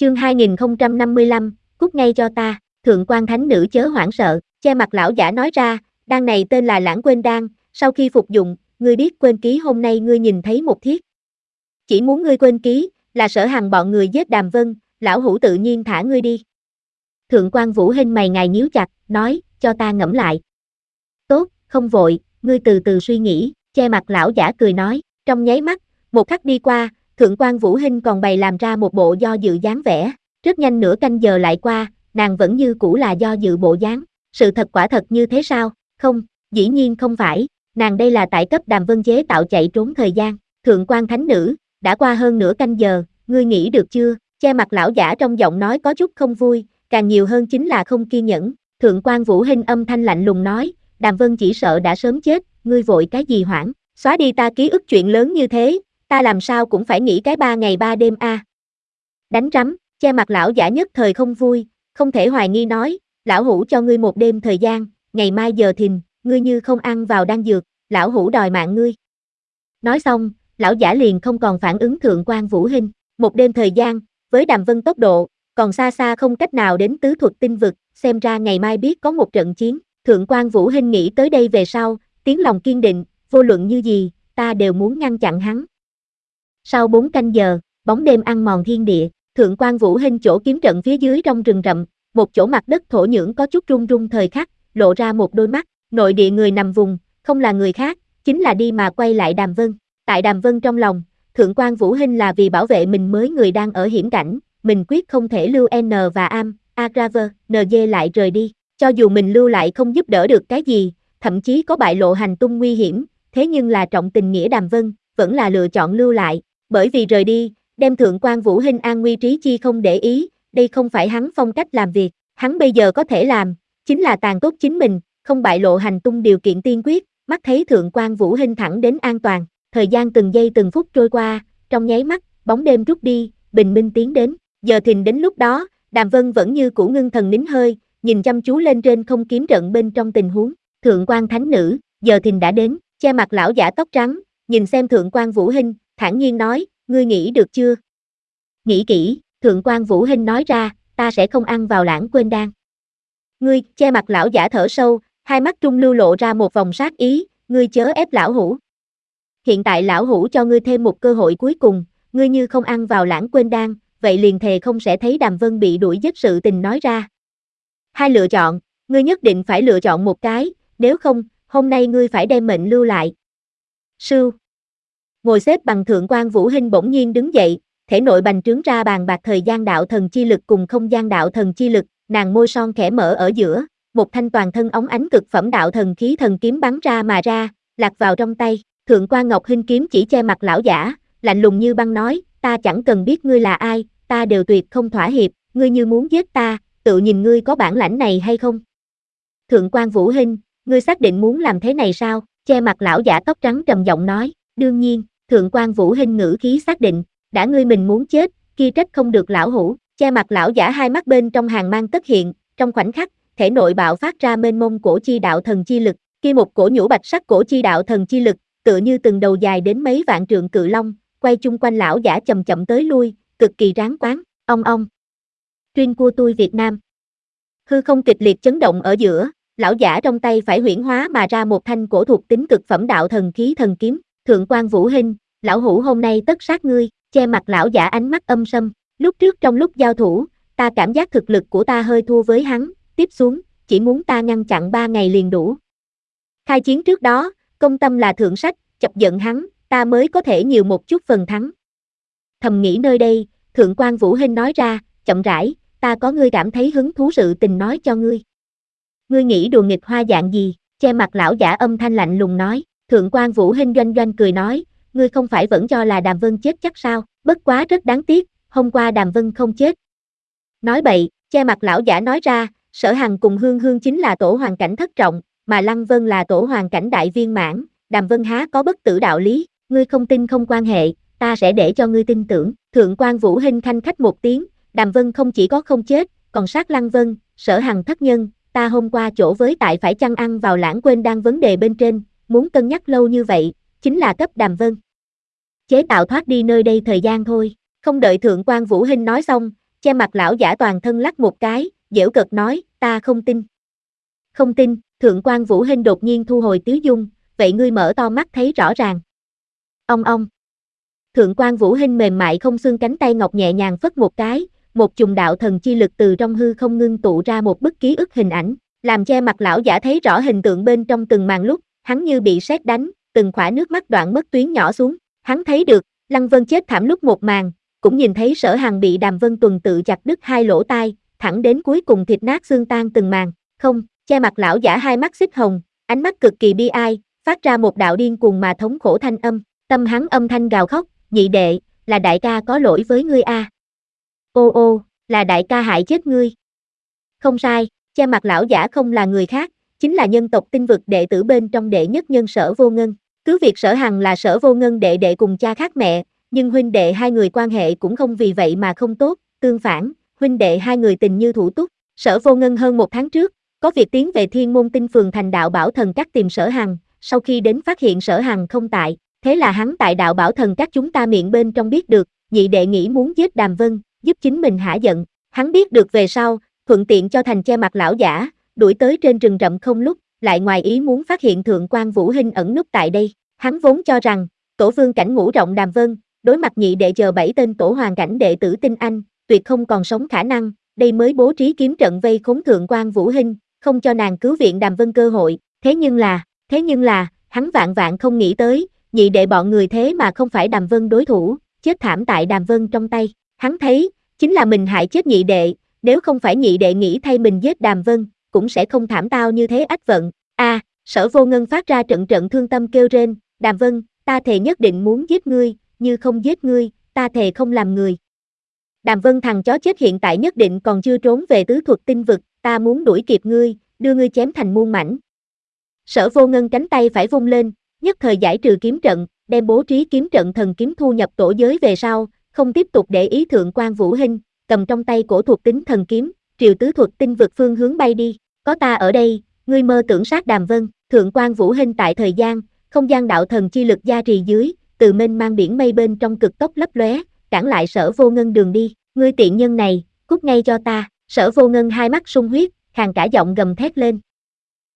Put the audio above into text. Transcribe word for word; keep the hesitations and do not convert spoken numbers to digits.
Chương hai nghìn không trăm năm mươi lăm, cút ngay cho ta, thượng quan thánh nữ chớ hoảng sợ, che mặt lão giả nói ra, đan này tên là lãng quên đan, sau khi phục dụng, ngươi biết quên ký hôm nay ngươi nhìn thấy một thiết. Chỉ muốn ngươi quên ký, là Sở Hằng bọn người giết Đàm Vân, lão hủ tự nhiên thả ngươi đi. Thượng quan Vũ Hinh mày ngài nhíu chặt, nói, cho ta ngẫm lại. Tốt, không vội, ngươi từ từ suy nghĩ, che mặt lão giả cười nói, trong nháy mắt, một khắc đi qua, thượng quan Vũ Hinh còn bày làm ra một bộ do dự dáng vẻ, rất nhanh nửa canh giờ lại qua, nàng vẫn như cũ là do dự bộ dáng, sự thật quả thật như thế sao, không, dĩ nhiên không phải, nàng đây là tại cấp Đàm Vân chế tạo chạy trốn thời gian, thượng quan thánh nữ, đã qua hơn nửa canh giờ, ngươi nghĩ được chưa, che mặt lão giả trong giọng nói có chút không vui, càng nhiều hơn chính là không kiên nhẫn, thượng quan Vũ Hinh âm thanh lạnh lùng nói, Đàm Vân chỉ sợ đã sớm chết, ngươi vội cái gì hoảng, xóa đi ta ký ức chuyện lớn như thế, ta làm sao cũng phải nghĩ cái ba ngày ba đêm a. À. Đánh rắm, che mặt lão giả nhất thời không vui, không thể hoài nghi nói, lão hủ cho ngươi một đêm thời gian, ngày mai giờ thìn, ngươi như không ăn vào đan dược, lão hủ đòi mạng ngươi. Nói xong, lão giả liền không còn phản ứng thượng quan Vũ Hinh, một đêm thời gian, với Đàm Vân tốc độ, còn xa xa không cách nào đến tứ thuật tinh vực, xem ra ngày mai biết có một trận chiến, thượng quan Vũ Hinh nghĩ tới đây về sau, tiếng lòng kiên định, vô luận như gì, ta đều muốn ngăn chặn hắn. Sau bốn canh giờ, bóng đêm ăn mòn thiên địa, thượng quan Vũ Hinh chỗ kiếm trận phía dưới trong rừng rậm, một chỗ mặt đất thổ nhưỡng có chút rung rung thời khắc, lộ ra một đôi mắt, nội địa người nằm vùng, không là người khác, chính là đi mà quay lại Đàm Vân. Tại Đàm Vân trong lòng, thượng quan Vũ Hinh là vì bảo vệ mình mới người đang ở hiểm cảnh, mình quyết không thể lưu N và Am, Agraver, en giê lại rời đi, cho dù mình lưu lại không giúp đỡ được cái gì, thậm chí có bại lộ hành tung nguy hiểm, thế nhưng là trọng tình nghĩa Đàm Vân, vẫn là lựa chọn lưu lại, bởi vì rời đi, đem thượng quan Vũ Hinh an nguy trí chi không để ý, đây không phải hắn phong cách làm việc, hắn bây giờ có thể làm, chính là tàn tốt chính mình, không bại lộ hành tung điều kiện tiên quyết, mắt thấy thượng quan Vũ Hinh thẳng đến an toàn, thời gian từng giây từng phút trôi qua, trong nháy mắt, bóng đêm rút đi, bình minh tiến đến, giờ thìn đến lúc đó, Đàm Vân vẫn như cũ ngưng thần nín hơi, nhìn chăm chú lên trên không kiếm trận bên trong tình huống, thượng quan thánh nữ, giờ thìn đã đến, che mặt lão giả tóc trắng, nhìn xem thượng quan Vũ Hinh, thản nhiên nói, ngươi nghĩ được chưa? Nghĩ kỹ, thượng quan Vũ Hinh nói ra, ta sẽ không ăn vào lãng quên đan. Ngươi, che mặt lão giả thở sâu, hai mắt trung lưu lộ ra một vòng sát ý, ngươi chớ ép lão hủ. Hiện tại lão hủ cho ngươi thêm một cơ hội cuối cùng, ngươi như không ăn vào lãng quên đan, vậy liền thề không sẽ thấy Đàm Vân bị đuổi giết sự tình nói ra. Hai lựa chọn, ngươi nhất định phải lựa chọn một cái, nếu không, hôm nay ngươi phải đem mệnh lưu lại. Sưu. Ngồi xếp bằng thượng quan Vũ Hinh bỗng nhiên đứng dậy, thể nội bành trướng ra bàn bạc thời gian đạo thần chi lực cùng không gian đạo thần chi lực, nàng môi son khẽ mở ở giữa, một thanh toàn thân óng ánh cực phẩm đạo thần khí thần kiếm bắn ra mà ra, lạc vào trong tay, thượng quan Ngọc Hinh kiếm chỉ che mặt lão giả, lạnh lùng như băng nói, ta chẳng cần biết ngươi là ai, ta đều tuyệt không thỏa hiệp, ngươi như muốn giết ta, tự nhìn ngươi có bản lãnh này hay không. Thượng quan Vũ Hinh, ngươi xác định muốn làm thế này sao, che mặt lão giả tóc trắng trầm giọng nói, đương nhiên, thượng quan Vũ Hinh ngữ khí xác định, đã ngươi mình muốn chết, kia trách không được lão hủ, che mặt lão giả hai mắt bên trong hàng mang tất hiện, trong khoảnh khắc, thể nội bạo phát ra mênh mông cổ chi đạo thần chi lực, kia một cổ nhũ bạch sắc cổ chi đạo thần chi lực, tựa như từng đầu dài đến mấy vạn trượng cự long, quay chung quanh lão giả chậm chậm tới lui, cực kỳ ráng quán, ong ong. Truyền của tôi Việt Nam. Hư không kịch liệt chấn động ở giữa, lão giả trong tay phải huyễn hóa mà ra một thanh cổ thuộc tính cực phẩm đạo thần khí thần kiếm, thượng quan Vũ Hinh, lão hủ hôm nay tất sát ngươi, che mặt lão giả ánh mắt âm sâm, lúc trước trong lúc giao thủ, ta cảm giác thực lực của ta hơi thua với hắn, tiếp xuống, chỉ muốn ta ngăn chặn ba ngày liền đủ. Khai chiến trước đó, công tâm là thượng sách, chọc giận hắn, ta mới có thể nhiều một chút phần thắng. Thầm nghĩ nơi đây, thượng quan Vũ Hinh nói ra, chậm rãi, ta có ngươi cảm thấy hứng thú sự tình nói cho ngươi. Ngươi nghĩ đùa nghịch hoa dạng gì, che mặt lão giả âm thanh lạnh lùng nói, thượng quan Vũ Hinh doanh doanh cười nói, ngươi không phải vẫn cho là Đàm Vân chết chắc sao, bất quá rất đáng tiếc, hôm qua Đàm Vân không chết. Nói bậy, che mặt lão giả nói ra, Sở Hằng cùng Hương Hương chính là tổ hoàng cảnh thất trọng, mà Lăng Vân là tổ hoàng cảnh đại viên mãn, Đàm Vân há có bất tử đạo lý, ngươi không tin không quan hệ, ta sẽ để cho ngươi tin tưởng, thượng quan Vũ Hinh khanh khách một tiếng, Đàm Vân không chỉ có không chết, còn sát Lăng Vân, Sở Hằng thất nhân, ta hôm qua chỗ với tại phải chăng ăn vào lãng quên đang vấn đề bên trên, muốn cân nhắc lâu như vậy, chính là cấp Đàm Vân chế tạo thoát đi nơi đây thời gian thôi, không đợi thượng quan Vũ Hinh nói xong, Che mặt lão giả toàn thân lắc một cái, giễu cợt nói, ta không tin. Không tin, Thượng quan Vũ Hinh đột nhiên thu hồi tiếu dung, vậy ngươi mở to mắt thấy rõ ràng. Ông ông. Thượng quan Vũ Hinh mềm mại không xương cánh tay ngọc nhẹ nhàng phất một cái, một chùm đạo thần chi lực từ trong hư không ngưng tụ ra một bức ký ức hình ảnh, làm Che mặt lão giả thấy rõ hình tượng bên trong từng màn lúc, hắn như bị sét đánh, từng khỏa nước mắt đoạn mất tuyến nhỏ xuống, hắn thấy được, Lăng Vân chết thảm lúc một màn, cũng nhìn thấy Sở Hằng bị Đàm Vân Tuần tự chặt đứt hai lỗ tai, thẳng đến cuối cùng thịt nát xương tan từng màn, không, Che mặt lão giả hai mắt xích hồng, ánh mắt cực kỳ bi ai, phát ra một đạo điên cuồng mà thống khổ thanh âm, tâm hắn âm thanh gào khóc, nhị đệ, là đại ca có lỗi với ngươi a. À. Ô ô, là đại ca hại chết ngươi. Không sai, Che mặt lão giả không là người khác, chính là nhân tộc tinh vực đệ tử bên trong đệ nhất nhân Sở Vô Ngân. Cứ việc Sở Hằng là Sở Vô Ngân đệ đệ cùng cha khác mẹ, nhưng huynh đệ hai người quan hệ cũng không vì vậy mà không tốt, tương phản, huynh đệ hai người tình như thủ túc. Sở Vô Ngân hơn một tháng trước, có việc tiến về Thiên Môn Tinh Phường thành đạo bảo thần các tìm Sở Hằng, sau khi đến phát hiện Sở Hằng không tại, thế là hắn tại đạo bảo thần các chúng ta miệng bên trong biết được, nhị đệ nghĩ muốn giết Đàm Vân, giúp chính mình hả giận. Hắn biết được về sau, thuận tiện cho thành Che mặt lão giả, đuổi tới trên rừng rậm không lúc, lại ngoài ý muốn phát hiện Thượng quan Vũ Hinh ẩn núp tại đây. Hắn vốn cho rằng, tổ vương cảnh ngũ rộng Đàm Vân, đối mặt nhị đệ chờ bảy tên tổ hoàng cảnh đệ tử tinh anh, tuyệt không còn sống khả năng, đây mới bố trí kiếm trận vây khốn Thượng quan Vũ Hinh, không cho nàng cứu viện Đàm Vân cơ hội, thế nhưng là, thế nhưng là, hắn vạn vạn không nghĩ tới, nhị đệ bọn người thế mà không phải Đàm Vân đối thủ, chết thảm tại Đàm Vân trong tay, hắn thấy, chính là mình hại chết nhị đệ, nếu không phải nhị đệ nghĩ thay mình giết Đàm Vân, cũng sẽ không thảm tao như thế ách vận, a à, Sở Vô Ngân phát ra trận trận thương tâm kêu rên, Đàm Vân, ta thề nhất định muốn giết ngươi, như không giết ngươi, ta thề không làm người. Đàm Vân thằng chó chết hiện tại nhất định còn chưa trốn về tứ thuật tinh vực, ta muốn đuổi kịp ngươi, đưa ngươi chém thành muôn mảnh. Sở Vô Ngân cánh tay phải vung lên, nhất thời giải trừ kiếm trận, đem bố trí kiếm trận thần kiếm thu nhập tổ giới về sau, không tiếp tục để ý Thượng quan Vũ Hinh, cầm trong tay cổ thuộc tính thần kiếm, triều tứ thuật tinh vực phương hướng bay đi, có ta ở đây, ngươi mơ tưởng sát Đàm Vân. Thượng quan Vũ Hinh tại thời gian, không gian đạo thần chi lực gia trì dưới, từ mênh mang biển mây bên trong cực tốc lấp lóe, cản lại Sở Vô Ngân đường đi, ngươi tiện nhân này, cút ngay cho ta. Sở Vô Ngân hai mắt sung huyết, khàn cả giọng gầm thét lên,